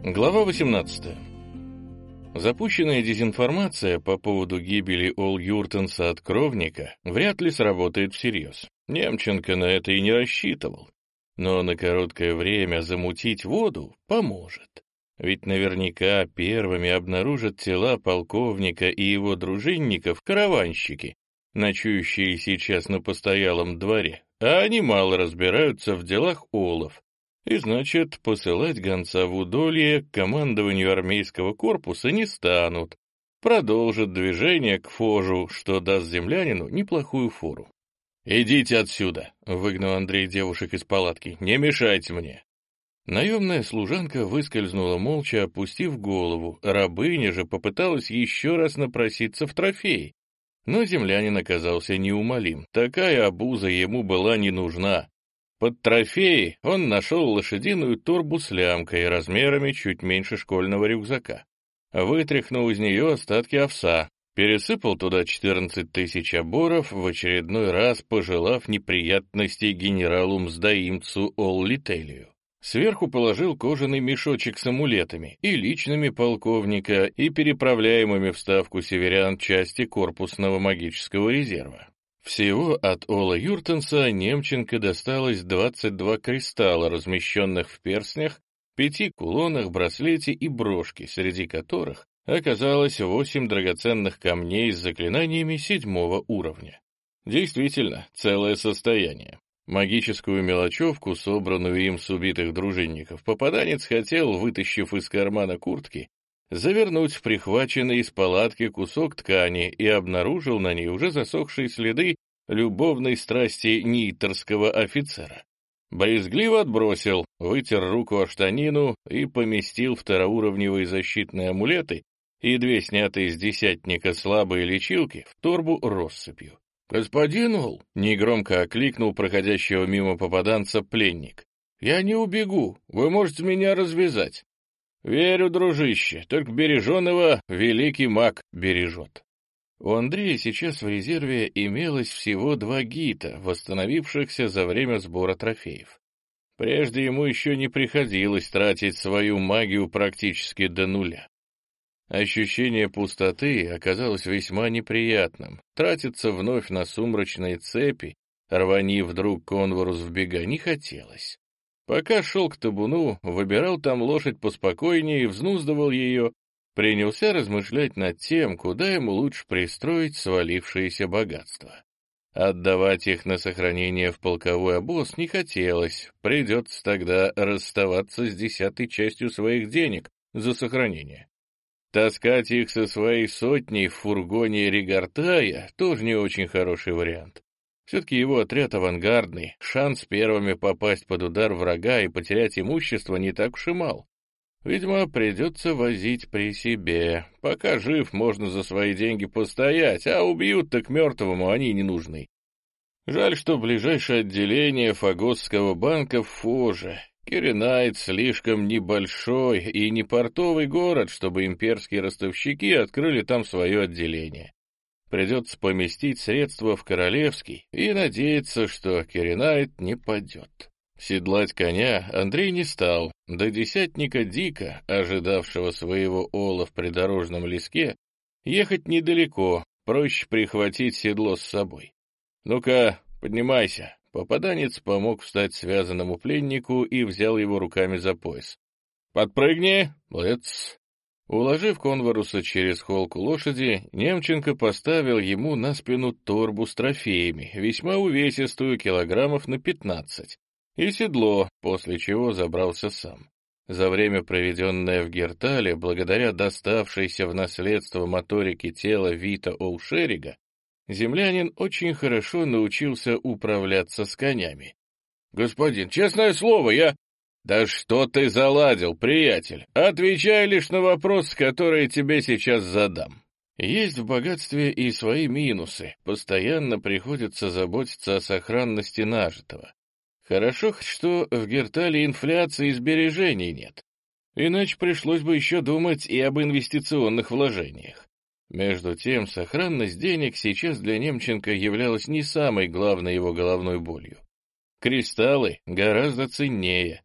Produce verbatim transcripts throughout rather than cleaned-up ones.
Глава восемнадцатая. Запущенная дезинформация по поводу гибели Ол Юртенса от Кровника вряд ли сработает всерьез. Немченко на это и не рассчитывал. Но на короткое время замутить воду поможет. Ведь наверняка первыми обнаружат тела полковника и его дружинников караванщики, ночующие сейчас на постоялом дворе, а они мало разбираются в делах олов. И значит, посылать гонца в Удолье к командованию армейского корпуса не станут. Продолжат движение к Фожу, что даст землянину неплохую фору. «Идите отсюда!» — выгнал Андрей девушек из палатки. «Не мешайте мне!» Наемная служанка выскользнула молча, опустив голову. Рабыня же попыталась еще раз напроситься в трофей. Но землянин оказался неумолим. Такая обуза ему была не нужна. Под трофеи он нашел лошадиную торбу с лямкой размерами чуть меньше школьного рюкзака. Вытряхнул из нее остатки овса, пересыпал туда четырнадцать тысяч оборов, в очередной раз пожелав неприятностей генералу-мздоимцу Оллителию. Сверху положил кожаный мешочек с амулетами и личными полковника, и переправляемыми в ставку северян части корпусного магического резерва. Всего от Ола Юртенса Немченко досталось двадцать два кристалла, размещенных в перстнях, пяти кулонах, браслете и брошке, среди которых оказалось восемь драгоценных камней с заклинаниями седьмого уровня. Действительно, целое состояние. Магическую мелочевку, собранную им с убитых дружинников, попаданец хотел, вытащив из кармана куртки, завернуть в прихваченный из палатки кусок ткани и обнаружил на ней уже засохшие следы любовной страсти нейтерского офицера. Брезгливо отбросил, вытер руку о штанину и поместил второуровневые защитные амулеты и две снятые с десятника слабые лечилки в торбу россыпью. «Господин Ол!» — негромко окликнул проходящего мимо попаданца пленник. «Я не убегу, вы можете меня развязать». «Верю, дружище, только береженого великий маг бережет». У Андрея сейчас в резерве имелось всего два гита, восстановившихся за время сбора трофеев. Прежде ему еще не приходилось тратить свою магию практически до нуля. Ощущение пустоты оказалось весьма неприятным. Тратиться вновь на сумрачные цепи, рвани вдруг конворус в бега, не хотелось. Пока шел к табуну, выбирал там лошадь поспокойнее и взнуздывал ее, принялся размышлять над тем, куда ему лучше пристроить свалившееся богатство. Отдавать их на сохранение в полковой обоз не хотелось, придется тогда расставаться с десятой частью своих денег за сохранение. Таскать их со своей сотней в фургоне Ригартая тоже не очень хороший вариант. Все-таки его отряд авангардный, шанс первыми попасть под удар врага и потерять имущество не так уж и мал. Видимо, придется возить при себе. Пока жив, можно за свои деньги постоять, а убьют, так мертвому они не нужны. Жаль, что ближайшее отделение Фагосского банка в Фоже. Киренайт слишком небольшой и не портовый город, чтобы имперские ростовщики открыли там свое отделение. Придется поместить средства в Королевский и надеяться, что Киренайт не падет. Седлать коня Андрей не стал. До десятника Дика, ожидавшего своего ола в придорожном леске, ехать недалеко, проще прихватить седло с собой. «Ну-ка, поднимайся». Попаданец помог встать связанному пленнику и взял его руками за пояс. «Подпрыгни!» «Лец!» Уложив конворуса через холку лошади, Немченко поставил ему на спину торбу с трофеями, весьма увесистую, килограммов на пятнадцать, и седло, после чего забрался сам. За время, проведенное в Гертале, благодаря доставшейся в наследство моторике тела Вита Олшерига, землянин очень хорошо научился управляться с конями. «Господин, честное слово, я...» «Да что ты заладил, приятель? Отвечай лишь на вопросы, которые тебе сейчас задам». Есть в богатстве и свои минусы. Постоянно приходится заботиться о сохранности нажитого. Хорошо, что в Гертале инфляции и сбережений нет. Иначе пришлось бы еще думать и об инвестиционных вложениях. Между тем, сохранность денег сейчас для Немченко являлась не самой главной его головной болью. Кристаллы гораздо ценнее.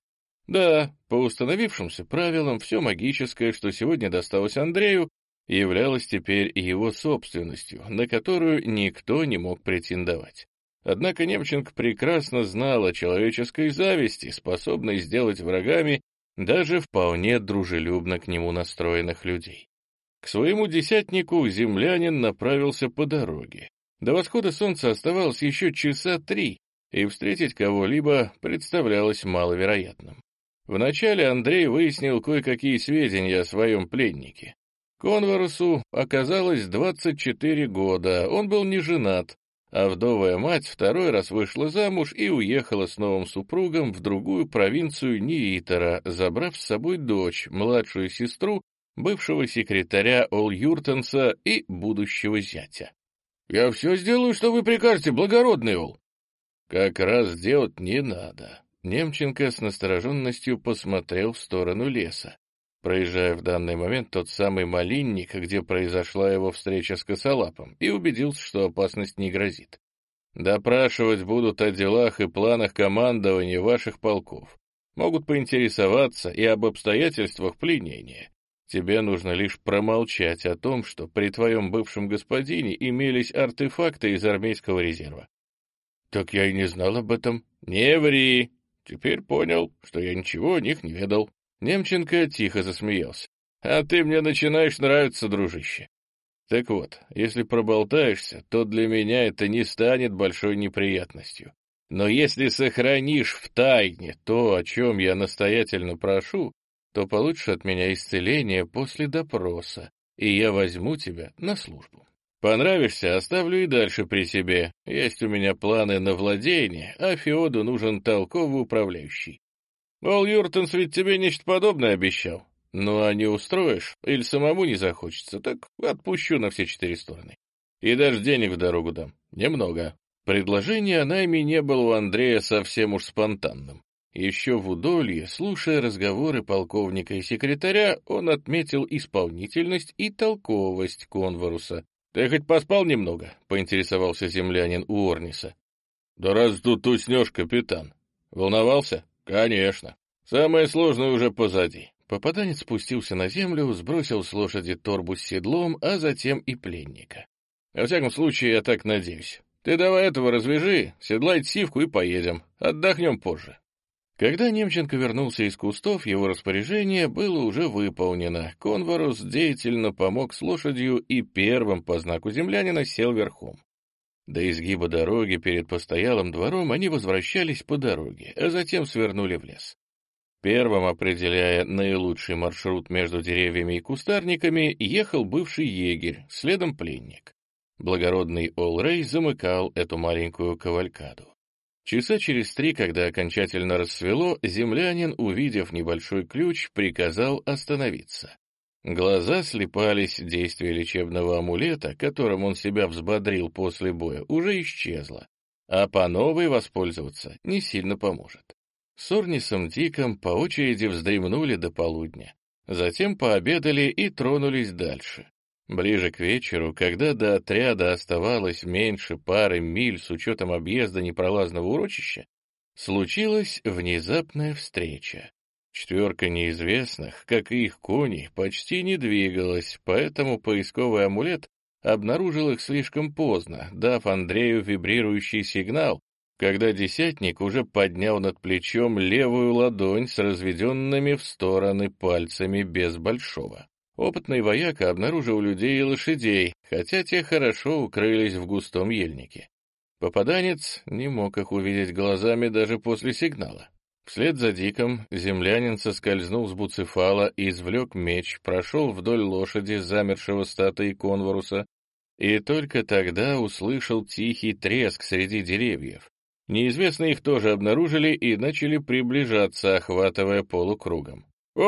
Да, по установившимся правилам, все магическое, что сегодня досталось Андрею, являлось теперь его собственностью, на которую никто не мог претендовать. Однако Немченко прекрасно знал о человеческой зависти, способной сделать врагами даже вполне дружелюбно к нему настроенных людей. К своему десятнику землянин направился по дороге. До восхода солнца оставалось еще часа три, и встретить кого-либо представлялось маловероятным. Вначале Андрей выяснил кое-какие сведения о своем пленнике. Конворусу оказалось двадцать четыре года, он был не женат, а вдовая мать второй раз вышла замуж и уехала с новым супругом в другую провинцию Ниитера, забрав с собой дочь, младшую сестру бывшего секретаря Ол-Юртенса и будущего зятя. «Я все сделаю, что вы прикажете, благородный Ол». «Как раз делать не надо». Немченко с настороженностью посмотрел в сторону леса, проезжая в данный момент тот самый малинник, где произошла его встреча с косолапом, и убедился, что опасность не грозит. «Допрашивать будут о делах и планах командования ваших полков. Могут поинтересоваться и об обстоятельствах пленения. Тебе нужно лишь промолчать о том, что при твоем бывшем господине имелись артефакты из армейского резерва». «Так я и не знал об этом». «Не ври! Теперь понял, что я ничего о них не ведал». Немченко тихо засмеялся. «А ты мне начинаешь нравиться, дружище. Так вот, если проболтаешься, то для меня это не станет большой неприятностью. Но если сохранишь в тайне то, о чем я настоятельно прошу, то получишь от меня исцеление после допроса, и я возьму тебя на службу. Понравишься, оставлю и дальше при себе. Есть у меня планы на владение, а Феоду нужен толковый управляющий. Ол-Юртенс ведь тебе нечто подобное обещал. Ну а не устроишь, или самому не захочется, так отпущу на все четыре стороны. И даже денег в дорогу дам. Немного». Предложение о найме не было у Андрея совсем уж спонтанным. Еще в Удолье, слушая разговоры полковника и секретаря, он отметил исполнительность и толковость Конворуса. «Ты хоть поспал немного?» — поинтересовался землянин у Орниса. «Да раз тут уснешь, капитан». «Волновался?» «Конечно. Самое сложное уже позади». Попаданец спустился на землю, сбросил с лошади торбу с седлом, а затем и пленника. «Во всяком случае, я так надеюсь. Ты давай этого развяжи, седлай сивку и поедем. Отдохнем позже». Когда Немченко вернулся из кустов, его распоряжение было уже выполнено. Конворус деятельно помог с лошадью и первым по знаку землянина сел верхом. До изгиба дороги перед постоялым двором они возвращались по дороге, а затем свернули в лес. Первым, определяя наилучший маршрут между деревьями и кустарниками, ехал бывший егерь, следом пленник. Благородный Ол-Рей замыкал эту маленькую кавалькаду. Часа через три, когда окончательно рассвело, землянин, увидев небольшой ключ, приказал остановиться. Глаза слепались, действие лечебного амулета, которым он себя взбодрил после боя, уже исчезло, а по новой воспользоваться не сильно поможет. С Орнисом Диком по очереди вздремнули до полудня, затем пообедали и тронулись дальше. Ближе к вечеру, когда до отряда оставалось меньше пары миль с учетом объезда непролазного урочища, случилась внезапная встреча. Четверка неизвестных, как и их кони, почти не двигалась, поэтому поисковый амулет обнаружил их слишком поздно, дав Андрею вибрирующий сигнал, когда десятник уже поднял над плечом левую ладонь с разведенными в стороны пальцами без большого. Опытный вояка обнаружил людей и лошадей, хотя те хорошо укрылись в густом ельнике. Попаданец не мог их увидеть глазами даже после сигнала. Вслед за Диком землянин соскользнул с буцефала и извлек меч, прошел вдоль лошади, замершего статуи Конворуса, и только тогда услышал тихий треск среди деревьев. Неизвестные их тоже обнаружили и начали приближаться, охватывая полукругом.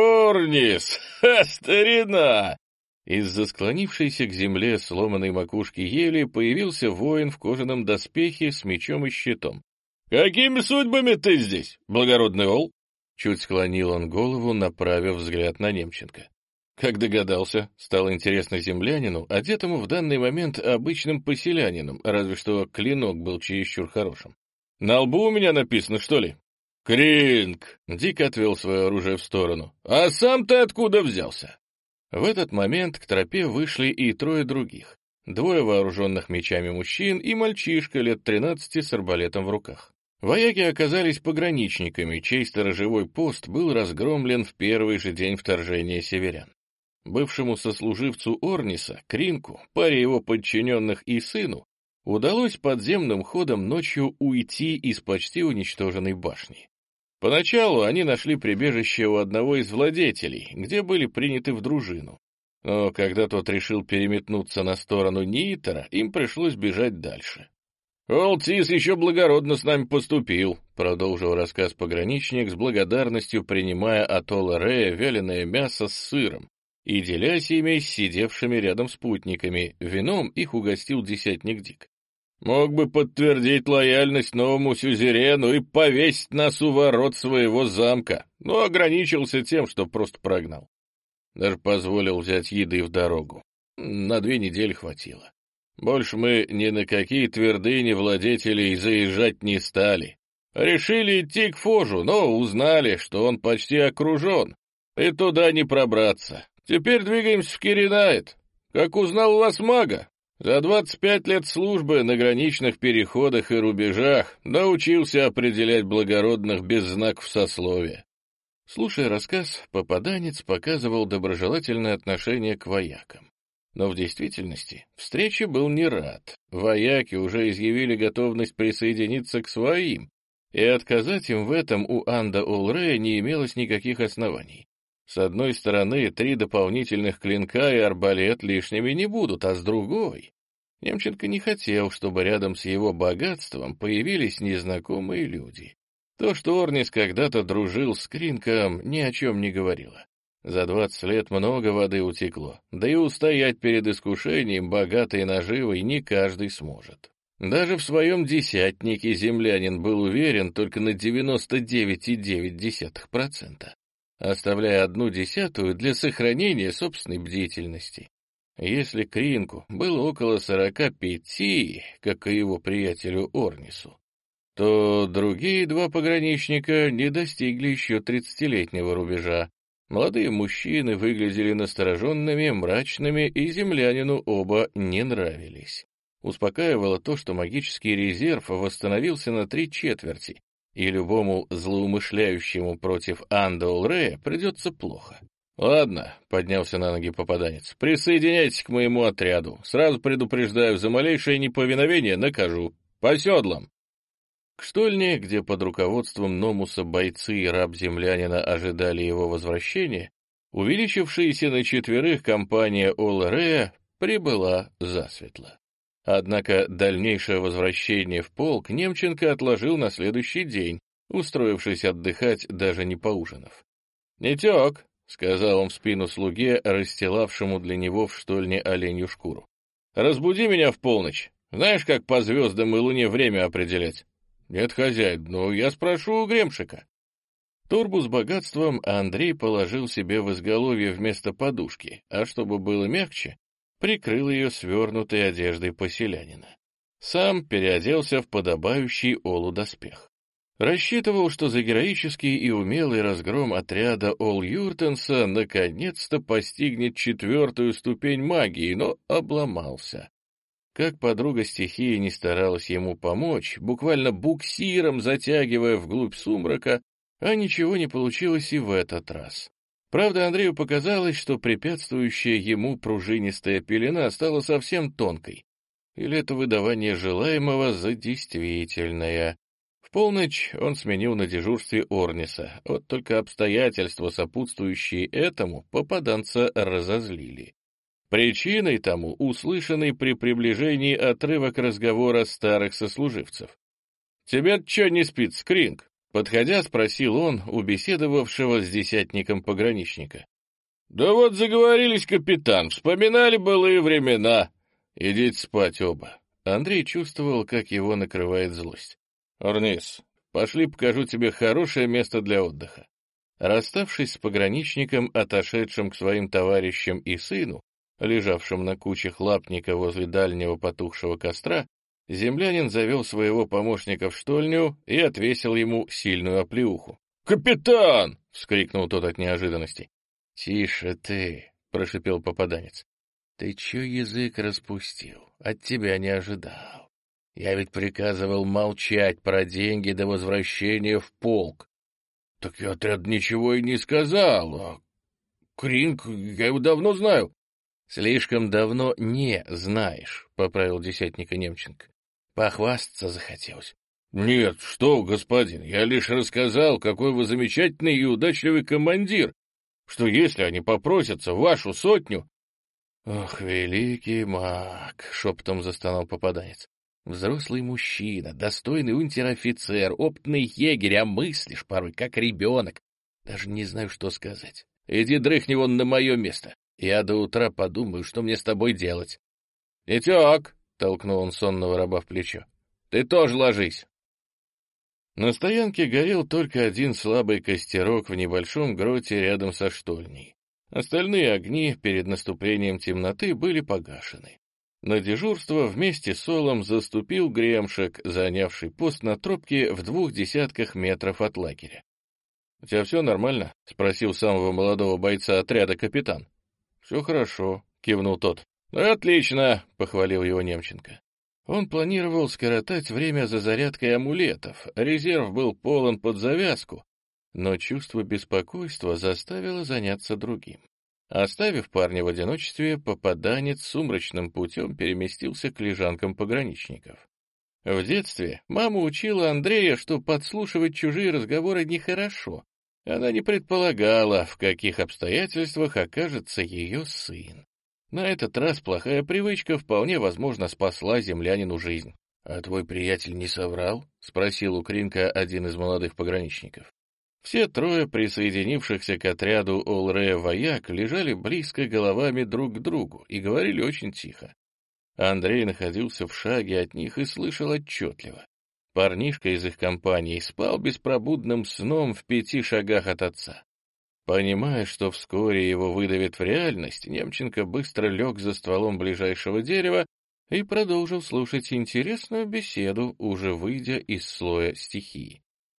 «Орнис! Ха, старина!» Из-за склонившейся к земле сломанной макушки ели появился воин в кожаном доспехе с мечом и щитом. «Какими судьбами ты здесь, благородный Ол?» Чуть склонил он голову, направив взгляд на Немченко. Как догадался, стало интересно землянину, одетому в данный момент обычным поселянином, разве что клинок был чересчур хорошим. «На лбу у меня написано, что ли?» «Кринг!» — Дик отвел свое оружие в сторону. «А сам ты откуда взялся?» В этот момент к тропе вышли и трое других. Двое вооруженных мечами мужчин и мальчишка лет тринадцати с арбалетом в руках. Вояки оказались пограничниками, чей сторожевой пост был разгромлен в первый же день вторжения северян. Бывшему сослуживцу Орниса, Кринку, паре его подчиненных и сыну, удалось подземным ходом ночью уйти из почти уничтоженной башни. Поначалу они нашли прибежище у одного из владетелей, где были приняты в дружину. Но когда тот решил переметнуться на сторону Ниитера, им пришлось бежать дальше. «Олтис еще благородно с нами поступил», — продолжил рассказ пограничник, с благодарностью принимая от Ола Рея вяленое мясо с сыром и делясь ими с сидевшими рядом спутниками. Вином их угостил десятник Дик. «Мог бы подтвердить лояльность новому сюзерену и повесить нас у ворот своего замка, но ограничился тем, что просто прогнал. Даже позволил взять еды в дорогу. На две недели хватило. Больше мы ни на какие твердыни владетелей заезжать не стали. Решили идти к Фожу, но узнали, что он почти окружен, и туда не пробраться. Теперь двигаемся в Киринайт. Как узнал у вас мага, за двадцать пять лет службы на граничных переходах и рубежах научился определять благородных без знаков сословия». Слушая рассказ, попаданец показывал доброжелательное отношение к воякам. Но в действительности встрече был не рад. Вояки уже изъявили готовность присоединиться к своим, и отказать им в этом у Анда Олрея не имелось никаких оснований. С одной стороны, три дополнительных клинка и арбалет лишними не будут, а с другой... Немченко не хотел, чтобы рядом с его богатством появились незнакомые люди. То, что Орнис когда-то дружил с Кринком, ни о чем не говорило. За двадцать лет много воды утекло, да и устоять перед искушением богатой наживой не каждый сможет. Даже в своем десятнике землянин был уверен только на девяносто девять целых девять десятых процента, оставляя одну десятую для сохранения собственной бдительности. Если Кринку было около сорока пяти, как и его приятелю Орнису, то другие два пограничника не достигли еще тридцатилетнего рубежа. Молодые мужчины выглядели настороженными, мрачными, и землянину оба не нравились. Успокаивало то, что магический резерв восстановился на три четверти, и любому злоумышляющему против Анда Олрея придется плохо. «Ладно», — поднялся на ноги попаданец, — «присоединяйтесь к моему отряду. Сразу предупреждаю, за малейшее неповиновение накажу. По седлам». К штольне, где под руководством Номуса бойцы и раб-землянина ожидали его возвращения, увеличившаяся на четверых компания Ола Рея прибыла засветло. Однако дальнейшее возвращение в полк Немченко отложил на следующий день, устроившись отдыхать, даже не поужинав. «Нетек», — сказал он в спину слуге, расстилавшему для него в штольне оленью шкуру. «Разбуди меня в полночь. Знаешь, как по звездам и луне время определять?» «Нет, хозяин, но я спрошу у Гремшика». Торбу с богатством Андрей положил себе в изголовье вместо подушки, а чтобы было мягче, прикрыл ее свернутой одеждой поселянина. Сам переоделся в подобающий Олу доспех. Рассчитывал, что за героический и умелый разгром отряда Ол-Юртенса наконец-то постигнет четвертую ступень магии, но обломался. Как подруга стихии не старалась ему помочь, буквально буксиром затягивая вглубь сумрака, а ничего не получилось и в этот раз. Правда, Андрею показалось, что препятствующая ему пружинистая пелена стала совсем тонкой. Или это выдавание желаемого за действительное. В полночь он сменил на дежурстве Орниса, вот только обстоятельства, сопутствующие этому, попаданца разозлили. Причиной тому услышанный при приближении отрывок разговора старых сослуживцев. «Тебе чё не спит, Скринг?» Подходя, спросил он у беседовавшего с десятником пограничника. «Да вот заговорились, капитан, вспоминали былые времена. Идите спать оба». Андрей чувствовал, как его накрывает злость. «Орнис, пошли покажу тебе хорошее место для отдыха». Расставшись с пограничником, отошедшим к своим товарищам и сыну, лежавшим на куче хлапника возле дальнего потухшего костра, Землянин завел своего помощника в штольню и отвесил ему сильную оплеуху. «Капитан!» — вскрикнул тот от неожиданности. «Тише ты!» — прошипел попаданец. «Ты чё язык распустил? От тебя не ожидал. Я ведь приказывал молчать про деньги до возвращения в полк». «Так я отряд ничего и не сказал. А Кринг, я его давно знаю». «Слишком давно не знаешь», — поправил десятника Немченко. «Похвастаться захотелось». «Нет, что, господин, я лишь рассказал, какой вы замечательный и удачливый командир, что если они попросятся в вашу сотню...» «Ох, великий маг!» — шепотом застонал попаданец. «Взрослый мужчина, достойный унтер-офицер, опытный егерь, а мыслишь порой как ребенок. Даже не знаю, что сказать. Иди дрыхни вон на мое место. Я до утра подумаю, что мне с тобой делать». «Нитек!» — толкнул он сонного раба в плечо. «Ты тоже ложись». На стоянке горел только один слабый костерок в небольшом гроте рядом со штольней. Остальные огни перед наступлением темноты были погашены. На дежурство вместе с Олом заступил Гремшек, занявший пост на тропке в двух десятках метров от лагеря. — У тебя все нормально? — спросил самого молодого бойца отряда капитан. — Все хорошо, — кивнул тот. — Отлично, — похвалил его Немченко. Он планировал скоротать время за зарядкой амулетов, резерв был полон под завязку, но чувство беспокойства заставило заняться другим. Оставив парня в одиночестве, попаданец сумрачным путем переместился к лежанкам пограничников. В детстве мама учила Андрея, что подслушивать чужие разговоры нехорошо. Она не предполагала, в каких обстоятельствах окажется ее сын. На этот раз плохая привычка вполне возможно спасла землянину жизнь. — А твой приятель не соврал? — спросил у Кринка один из молодых пограничников. Все трое присоединившихся к отряду Олрея вояк лежали близко головами друг к другу и говорили очень тихо. Андрей находился в шаге от них и слышал отчетливо. Парнишка из их компании спал беспробудным сном в пяти шагах от отца. Понимая, что вскоре его выдавит в реальность, Немченко быстро лег за стволом ближайшего дерева и продолжил слушать интересную беседу, уже выйдя из слоя стихии.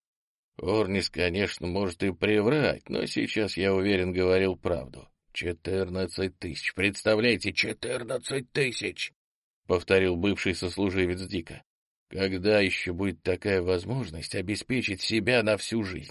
Орнис, конечно, может и приврать, но сейчас, я уверен, говорил правду. «Четырнадцать тысяч! Представляете, четырнадцать тысяч!» — повторил бывший сослуживец Дика. «Когда еще будет такая возможность обеспечить себя на всю жизнь?»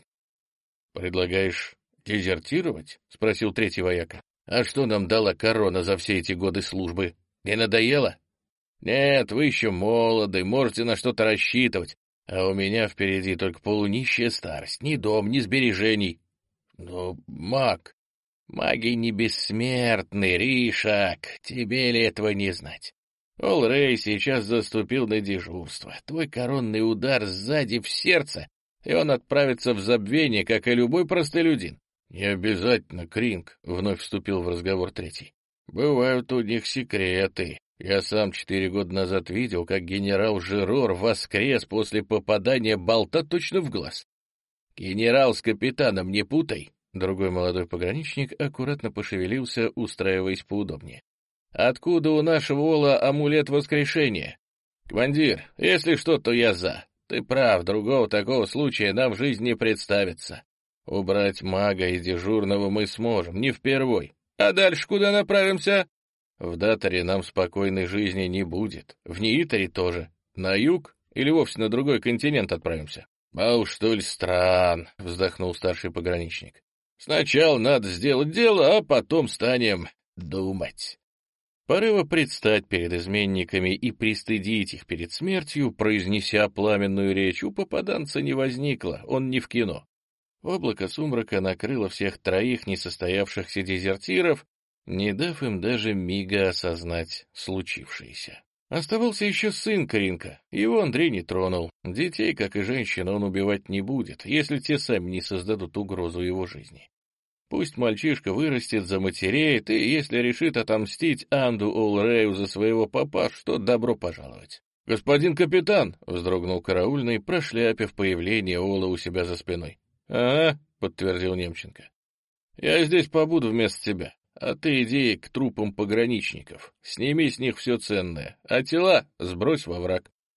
«Предлагаешь дезертировать?» — спросил третий вояка. «А что нам дала корона за все эти годы службы? Не надоело?» «Нет, вы еще молоды, можете на что-то рассчитывать, а у меня впереди только полунищая старость, ни дом, ни сбережений». «Но маг...» «Маги не бессмертны, Ришак, тебе ли этого не знать? Олрей сейчас заступил на дежурство, твой коронный удар сзади в сердце, и он отправится в забвение, как и любой простолюдин». «Не обязательно, Кринг», — вновь вступил в разговор третий. «Бывают у них секреты. Я сам четыре года назад видел, как генерал Жирор воскрес после попадания болта точно в глаз. Генерал с капитаном не путай». Другой молодой пограничник аккуратно пошевелился, устраиваясь поудобнее. «Откуда у нашего Ола амулет воскрешения? Командир, если что, то я за. Ты прав, другого такого случая нам в жизни не представится. Убрать мага из дежурного мы сможем, не впервой. А дальше куда направимся? В Датаре нам спокойной жизни не будет, в Неитаре тоже. На юг или вовсе на другой континент отправимся?» «А уж столь стран», — вздохнул старший пограничник. «Сначала надо сделать дело, а потом станем думать». Порыва предстать перед изменниками и пристыдить их перед смертью, произнеся пламенную речь, у попаданца не возникло, он не в кино. Облако сумрака накрыло всех троих несостоявшихся дезертиров, не дав им даже мига осознать случившееся. Оставался еще сын Кринка, его Андрей не тронул. Детей, как и женщин, он убивать не будет, если те сами не создадут угрозу его жизни. Пусть мальчишка вырастет, заматереет, и если решит отомстить Анду Олрею за своего папашу, то добро пожаловать. «Господин капитан!» — вздрогнул караульный, прошляпив появление Ола у себя за спиной. «Ага», — подтвердил Немченко. «Я здесь побуду вместо тебя, а ты иди к трупам пограничников, сними с них все ценное, а тела сбрось во враг».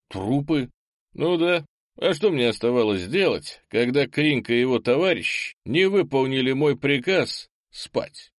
Трупы? Ну да. А что мне оставалось делать, когда Кринг и его товарищ не выполнили мой приказ спать?